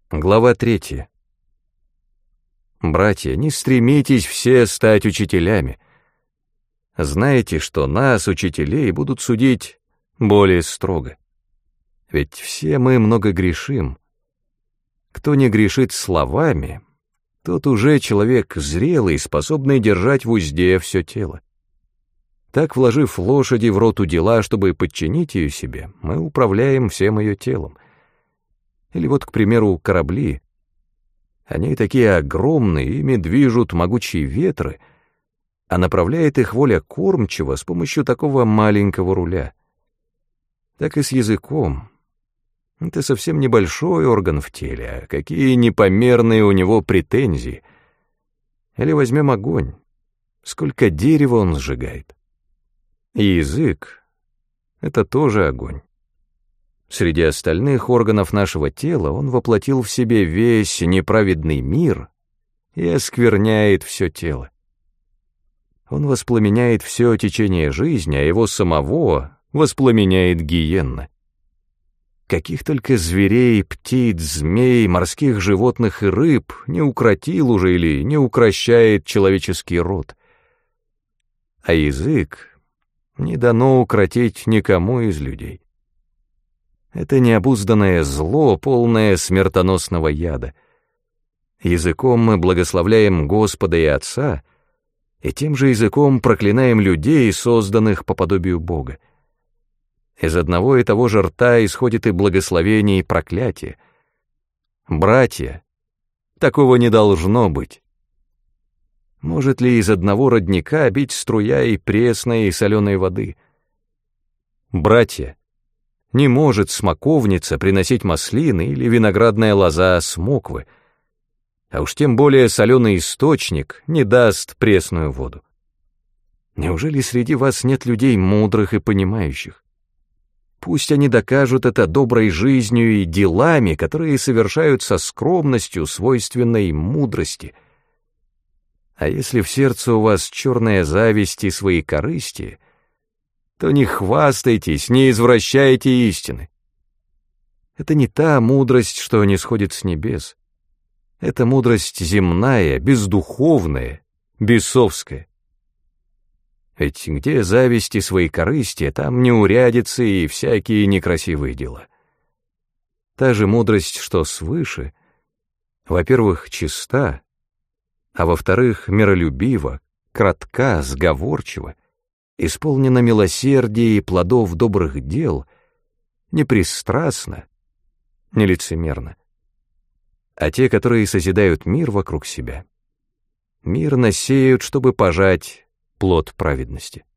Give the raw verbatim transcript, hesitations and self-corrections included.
Глава третья. Братья, не стремитесь все стать учителями. Знаете, что нас, учителей, будут судить более строго. Ведь все мы много грешим. Кто не грешит словами, тот уже человек зрелый, способный держать в узде все тело. Так, вложив лошади в рот удила, чтобы подчинить ее себе, мы управляем всем ее телом. Или вот, к примеру, корабли. Они такие огромные, ими движут могучие ветры, а направляет их воля кормчего с помощью такого маленького руля. Так и с языком. Это совсем небольшой орган в теле, а какие непомерные у него претензии. Или возьмем огонь. Сколько дерева он сжигает. И язык — это тоже огонь. Среди остальных органов нашего тела он воплотил в себе весь неправедный мир и оскверняет все тело. Он воспламеняет все течение жизни, а его самого воспламеняет гиенна. Каких только зверей, птиц, змей, морских животных и рыб не укротил уже или не укрощает человеческий род. А язык не дано укротить никому из людей. Это необузданное зло, полное смертоносного яда. Языком мы благословляем Господа и Отца, и тем же языком проклинаем людей, созданных по подобию Бога. Из одного и того же рта исходит и благословение, и проклятие. Братья, такого не должно быть. Может ли из одного родника бить струя и пресной, и соленой воды? Братья, не может смоковница приносить маслины или виноградная лоза смоквы, а уж тем более соленый источник не даст пресную воду. Неужели среди вас нет людей мудрых и понимающих? Пусть они докажут это доброй жизнью и делами, которые совершают со скромностью, свойственной мудрости. А если в сердце у вас черная зависть и свои корысти, то не хвастайтесь, не извращайте истины. Это не та мудрость, что нисходит с небес. Это мудрость земная, бездуховная, бесовская. Ведь где зависть и свои корысти, там неурядицы и всякие некрасивые дела. Та же мудрость, что свыше, во-первых, чиста, а во-вторых, миролюбива, кратка, сговорчива, исполнена милосердия и плодов добрых дел, непристрастна, нелицемерна. А те, которые созидают мир вокруг себя, мирно сеют, чтобы пожать плод праведности.